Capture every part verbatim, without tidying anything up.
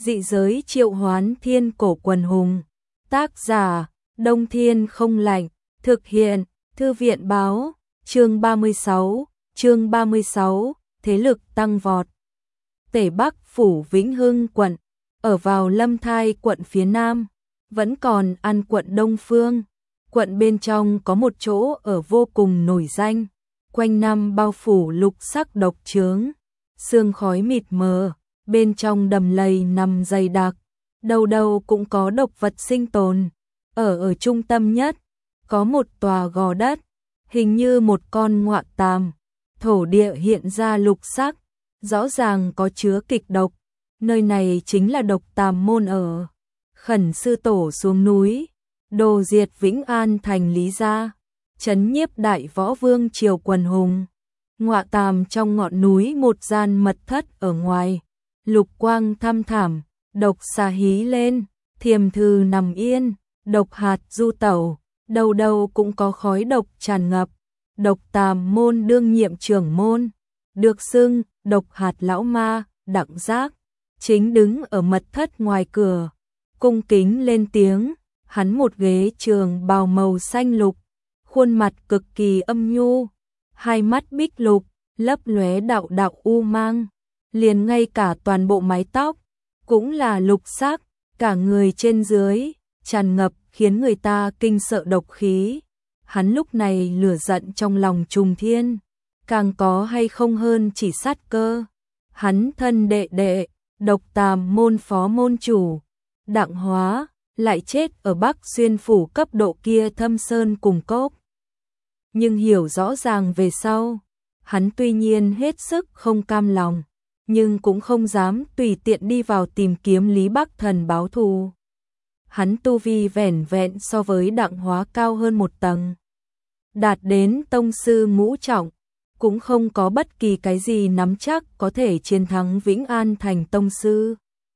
Dị giới triệu hoán thiên cổ quần hùng. Tác giả, Đông Thiên Không Lạnh. Thực hiện, Thư viện Báo. Chương ba mươi sáu, chương ba mươi sáu, thế lực tăng vọt. Tể Bắc phủ Vĩnh Hưng quận, ở vào Lâm Thai quận phía Nam, vẫn còn ăn quận Đông Phương. Quận bên trong có một chỗ ở vô cùng nổi danh, quanh năm bao phủ lục sắc độc chướng, sương khói mịt mờ, bên trong đầm lầy nằm dày đặc, đâu đâu cũng có độc vật sinh tồn. Ở ở trung tâm nhất, có một tòa gò đất, hình như một con ngọa tàm, thổ địa hiện ra lục sắc, rõ ràng có chứa kịch độc. Nơi này chính là Độc Tàm môn ở. Khẩn sư tổ xuống núi, đồ diệt Vĩnh An thành Lý gia, trấn nhiếp đại võ vương triều quần hùng. Ngọa tàm trong ngọn núi một gian mật thất ở ngoài, lục quang thăm thẳm, độc xà hí lên, thiềm thư nằm yên, độc hạt du tẩu, đầu đầu cũng có khói độc tràn ngập. Độc Tàm môn đương nhiệm trưởng môn, được xưng độc hạt lão ma, Đặng Giác, chính đứng ở mật thất ngoài cửa, cung kính lên tiếng. Hắn một ghế trường bào màu xanh lục, khuôn mặt cực kỳ âm nhu, hai mắt bích lục, lấp lóe đạo đạo u mang, liền ngay cả toàn bộ mái tóc cũng là lục sắc, cả người trên dưới tràn ngập khiến người ta kinh sợ độc khí. Hắn lúc này lửa giận trong lòng trùng thiên, càng có hay không hơn chỉ sát cơ. Hắn thân đệ đệ, Độc Tàm môn phó môn chủ, Đặng Hóa, lại chết ở Bắc Xuyên phủ cấp độ kia thâm sơn cùng cốc. Nhưng hiểu rõ ràng về sau, hắn tuy nhiên hết sức không cam lòng, nhưng cũng không dám tùy tiện đi vào tìm kiếm Lý Bắc Thần báo thù. Hắn tu vi vẻn vẹn so với Đặng Hóa cao hơn một tầng, đạt đến tông sư ngũ trọng, cũng không có bất kỳ cái gì nắm chắc có thể chiến thắng Vĩnh An thành tông sư.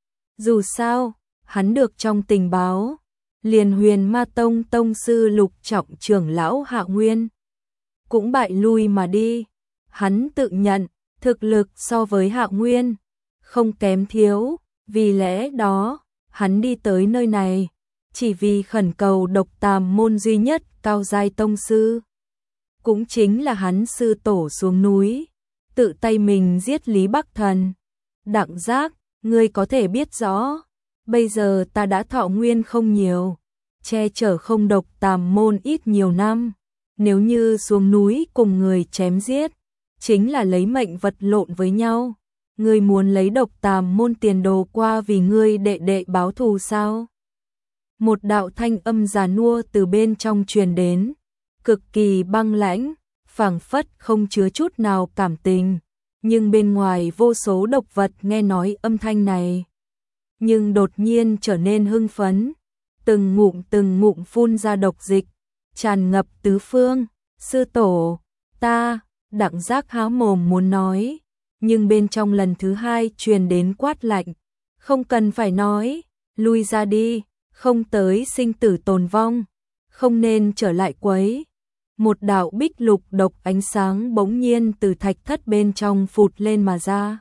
Dù sao, hắn được trong tình báo, liền Huyền Ma tông tông sư lục trọng trưởng lão Hạ Nguyên cũng bại lui mà đi. Hắn tự nhận thực lực so với Hạ Nguyên không kém thiếu, vì lẽ đó hắn đi tới nơi này chỉ vì khẩn cầu Độc Tàm môn duy nhất cao giai tông sư, cũng chính là hắn sư tổ xuống núi, tự tay mình giết Lý Bắc Thần. Đặng Giác, ngươi có thể biết rõ, bây giờ ta đã thọ nguyên không nhiều, che chở không Độc Tàm môn ít nhiều năm, nếu như xuống núi cùng người chém giết, chính là lấy mệnh vật lộn với nhau. Ngươi muốn lấy Độc Tàm môn tiền đồ qua vì ngươi đệ đệ báo thù sao? Một đạo thanh âm già nua từ bên trong truyền đến, cực kỳ băng lãnh, phảng phất không chứa chút nào cảm tình, nhưng bên ngoài vô số độc vật nghe nói âm thanh này, nhưng đột nhiên trở nên hưng phấn, từng ngụm từng ngụm phun ra độc dịch, tràn ngập tứ phương. Sư tổ, ta, Đặng Giác há mồm muốn nói, nhưng bên trong lần thứ hai truyền đến quát lạnh, không cần phải nói, lui ra đi, không tới sinh tử tồn vong, không nên trở lại quấy. Một đạo bích lục độc ánh sáng bỗng nhiên từ thạch thất bên trong phụt lên mà ra,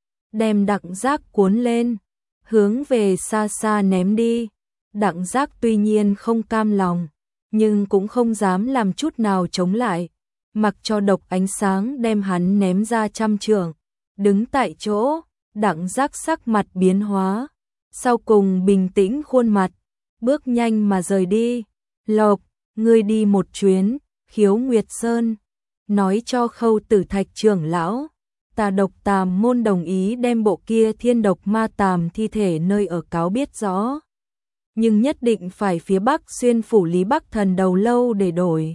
đem Đặng Giác cuốn lên, hướng về xa xa ném đi. Đặng Giác tuy nhiên không cam lòng, nhưng cũng không dám làm chút nào chống lại, mặc cho độc ánh sáng đem hắn ném ra trăm trượng. Đứng tại chỗ, Đặng Giác sắc mặt biến hóa, sau cùng bình tĩnh khuôn mặt, bước nhanh mà rời đi. Lộc, ngươi đi một chuyến Khiếu Nguyệt Sơn, nói cho Khâu Tử Thạch trưởng lão, ta Độc Tàm môn đồng ý đem bộ kia thiên độc ma tàm thi thể nơi ở cáo biết rõ, nhưng nhất định phải phía Bắc Xuyên phủ Lý Bắc Thần đầu lâu để đổi.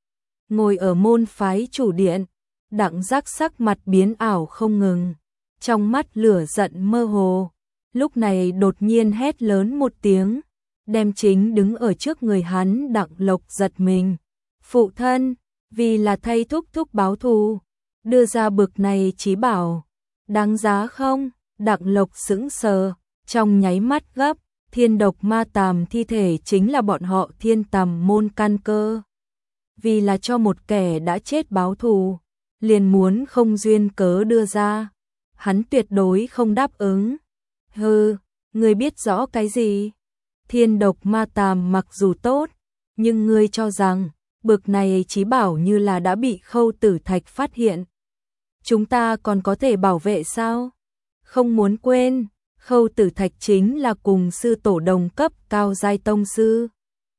Ngồi ở môn phái chủ điện, Đặng Giác sắc mặt biến ảo không ngừng, trong mắt lửa giận mơ hồ, lúc này đột nhiên hét lớn một tiếng, đem chính đứng ở trước người hắn Đặng Lộc giật mình. Phụ thân, vì là thay thúc thúc báo thù, đưa ra bực này chí bảo, đáng giá không? Đặng Lộc sững sờ, trong nháy mắt gấp, thiên độc ma tàm thi thể chính là bọn họ Thiên Tàm môn căn cơ. Vì là cho một kẻ đã chết báo thù, liền muốn không duyên cớ đưa ra, hắn tuyệt đối không đáp ứng. Hừ, Ngươi biết rõ cái gì? Thiên độc ma tàm mặc dù tốt, nhưng ngươi cho rằng, bực này chí bảo như là đã bị Khâu Tử Thạch phát hiện. Chúng ta còn có thể bảo vệ sao? Không muốn quên, Khâu Tử Thạch chính là cùng sư tổ đồng cấp cao giai tông sư.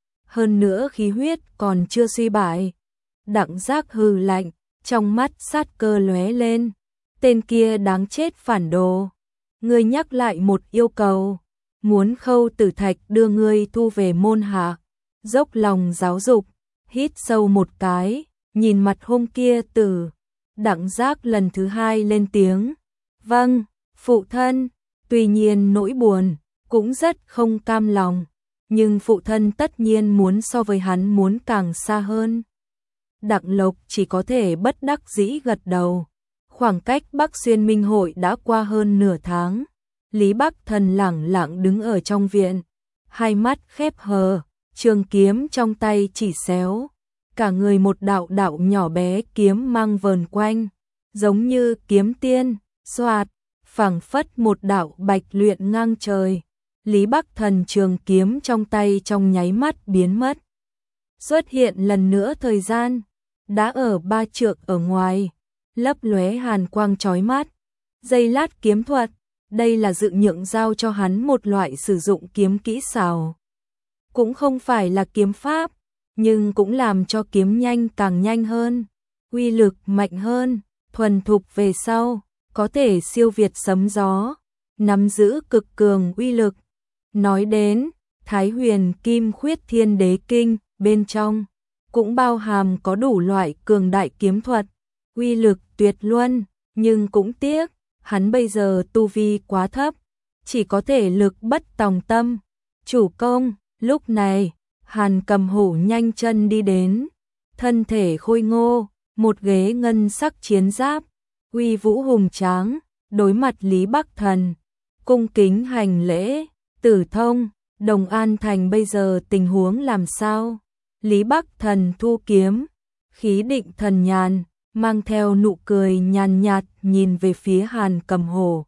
Hơn nữa khí huyết còn chưa suy bại. Đặng Giác hừ lạnh, trong mắt sát cơ lóe lên. Tên kia đáng chết phản đồ. Ngươi nhắc lại một yêu cầu. Muốn Khâu Tử Thạch đưa ngươi thu về môn hạ. Dốc lòng giáo dục, hít sâu một cái, nhìn mặt hôm kia Tử. Đặng Giác lần thứ hai lên tiếng. Vâng, phụ thân. Tuy nhiên nỗi buồn, cũng rất không cam lòng. Nhưng phụ thân tất nhiên muốn so với hắn muốn càng xa hơn. Đặng Lộc chỉ có thể bất đắc dĩ gật đầu. Khoảng cách Bắc Xuyên Minh hội đã qua hơn nửa tháng. Lý Bắc Thần lẳng lặng đứng ở trong viện. Hai mắt khép hờ, trường kiếm trong tay chỉ xéo. Cả người một đạo đạo nhỏ bé kiếm mang vờn quanh. Giống như kiếm tiên, xoạt, phảng phất một đạo bạch luyện ngang trời. Lý Bắc Thần trường kiếm trong tay trong nháy mắt biến mất. Xuất hiện lần nữa thời gian, đã ở ba trượng ở ngoài, lấp lóe hàn quang chói mắt. Giây lát kiếm thuật, đây là dự nhượng giao cho hắn một loại sử dụng kiếm kỹ xảo. Cũng không phải là kiếm pháp, nhưng cũng làm cho kiếm nhanh càng nhanh hơn, uy lực mạnh hơn, thuần thục về sau, có thể siêu việt sấm gió, nắm giữ cực cường uy lực. Nói đến Thái Huyền Kim Khuyết Thiên Đế Kinh, bên trong cũng bao hàm có đủ loại cường đại kiếm thuật, uy lực tuyệt luân, nhưng cũng tiếc, hắn bây giờ tu vi quá thấp, chỉ có thể lực bất tòng tâm. Chủ công, lúc này, Hàn Cầm Hổ nhanh chân đi đến, thân thể khôi ngô, một ghế ngân sắc chiến giáp, uy vũ hùng tráng, đối mặt Lý Bắc Thần, cung kính hành lễ. Tử Thông, Đồng An Thành bây giờ tình huống làm sao? Lý Bắc Thần thu kiếm, khí định thần nhàn, mang theo nụ cười nhàn nhạt nhìn về phía Hàn Cầm Hổ.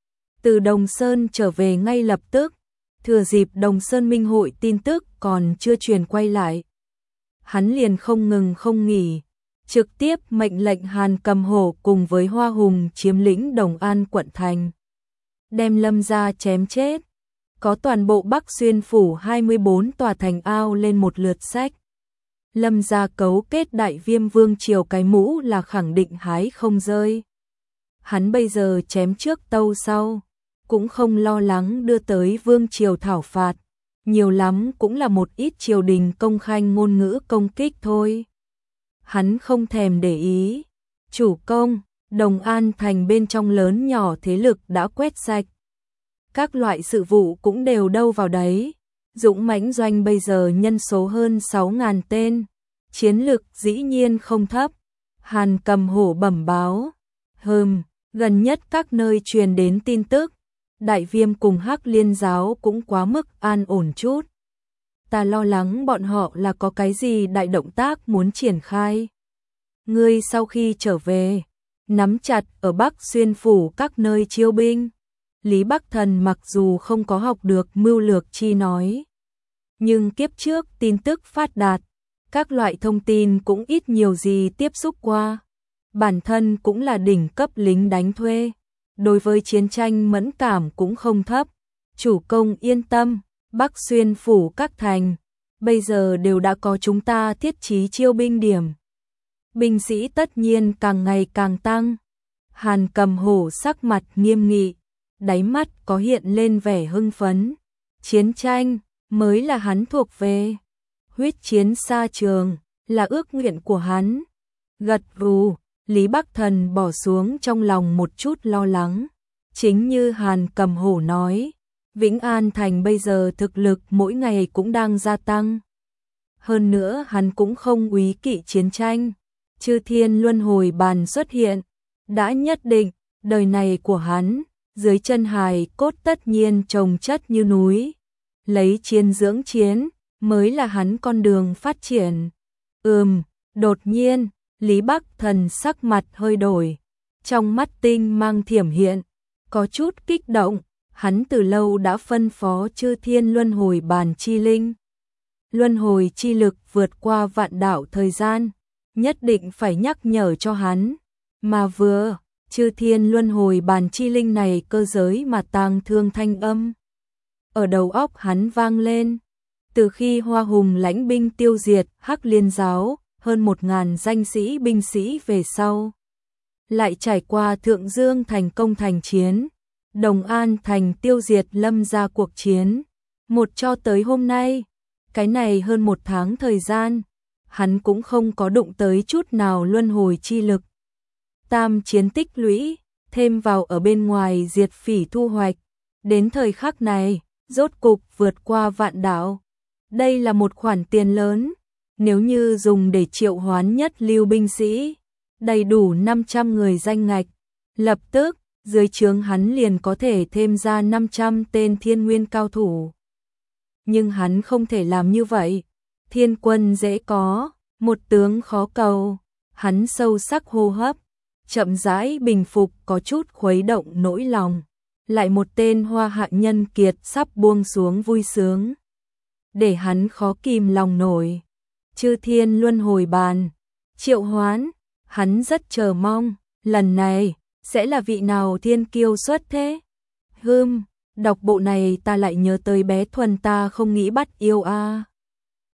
Từ Đồng Sơn trở về ngay lập tức, thừa dịp Đồng Sơn Minh hội tin tức còn chưa truyền quay lại. Hắn liền không ngừng không nghỉ, trực tiếp mệnh lệnh Hàn Cầm Hổ cùng với Hoa Hùng chiếm lĩnh Đồng An quận thành. Đem Lâm gia chém chết. Có toàn bộ Bắc Xuyên phủ hai mươi bốn tòa thành ao lên một lượt sách. Lâm gia cấu kết Đại Viêm Vương triều cái mũ là khẳng định hái không rơi. Hắn bây giờ chém trước tâu sau, cũng không lo lắng đưa tới Vương triều thảo phạt, nhiều lắm cũng là một ít triều đình công khanh ngôn ngữ công kích thôi. Hắn không thèm để ý. Chủ công, Đồng An Thành bên trong lớn nhỏ thế lực đã quét sạch. Các loại sự vụ cũng đều đâu vào đấy. Dũng mãnh doanh bây giờ nhân số hơn sáu nghìn tên. Chiến lực dĩ nhiên không thấp. Hàn Cầm Hổ bẩm báo. Hừm, gần nhất các nơi truyền đến tin tức. Đại Viêm cùng Hắc Liên giáo cũng quá mức an ổn chút. Ta lo lắng bọn họ là có cái gì đại động tác muốn triển khai. Ngươi sau khi trở về, nắm chặt ở Bắc Xuyên phủ các nơi chiêu binh. Lý Bắc Thần mặc dù không có học được mưu lược chi nói, nhưng kiếp trước tin tức phát đạt, các loại thông tin cũng ít nhiều gì tiếp xúc qua. Bản thân cũng là đỉnh cấp lính đánh thuê, đối với chiến tranh mẫn cảm cũng không thấp. Chủ công yên tâm, Bắc Xuyên phủ các thành, bây giờ đều đã có chúng ta thiết trí chiêu binh điểm. Binh sĩ tất nhiên càng ngày càng tăng. Hàn Cầm Hổ sắc mặt nghiêm nghị, đáy mắt có hiện lên vẻ hưng phấn. Chiến tranh mới là hắn thuộc về. Huyết chiến xa trường là ước nguyện của hắn. Gật gù, Lý Bắc Thần bỏ xuống trong lòng một chút lo lắng. Chính như Hàn Cầm Hổ nói, Vĩnh An Thành bây giờ thực lực mỗi ngày cũng đang gia tăng. Hơn nữa hắn cũng không úy kỵ chiến tranh. Chư thiên luân hồi bàn xuất hiện, đã nhất định, đời này của hắn, dưới chân hài cốt tất nhiên trồng chất như núi. Lấy chiến dưỡng chiến, mới là hắn con đường phát triển. Ừm, đột nhiên, Lý Bắc Thần sắc mặt hơi đổi. Trong mắt tinh mang thiểm hiện, có chút kích động, hắn từ lâu đã phân phó chư thiên luân hồi bàn chi linh. Luân hồi chi lực vượt qua vạn đảo thời gian, nhất định phải nhắc nhở cho hắn. Mà vừa, chư thiên luân hồi bàn chi linh này cơ giới mà tang thương thanh âm. Ở đầu óc hắn vang lên. Từ khi Hoa Hùng lãnh binh tiêu diệt Hắc Liên giáo, hơn một ngàn danh sĩ binh sĩ về sau. Lại trải qua Thượng Dương thành công thành chiến, Đồng An thành tiêu diệt Lâm gia cuộc chiến. Một cho tới hôm nay, cái này hơn một tháng thời gian, hắn cũng không có đụng tới chút nào luân hồi chi lực. Tam chiến tích lũy, thêm vào ở bên ngoài diệt phỉ thu hoạch. Đến thời khắc này, rốt cục vượt qua vạn đảo. Đây là một khoản tiền lớn, nếu như dùng để triệu hoán nhất lưu binh sĩ, đầy đủ năm trăm người danh ngạch. Lập tức, dưới trướng hắn liền có thể thêm ra năm trăm tên thiên nguyên cao thủ. Nhưng hắn không thể làm như vậy. Thiên quân dễ có, một tướng khó cầu. Hắn sâu sắc hô hấp, chậm rãi bình phục có chút khuấy động nỗi lòng. Lại một tên hoa hạ nhân kiệt sắp buông xuống vui sướng. Để hắn khó kìm lòng nổi. Chư thiên luân hồi bàn, triệu hoán, hắn rất chờ mong, lần này, sẽ là vị nào thiên kiêu xuất thế? Hừm, đọc bộ này ta lại nhớ tới bé Thuần ta không nghĩ bắt yêu a. À.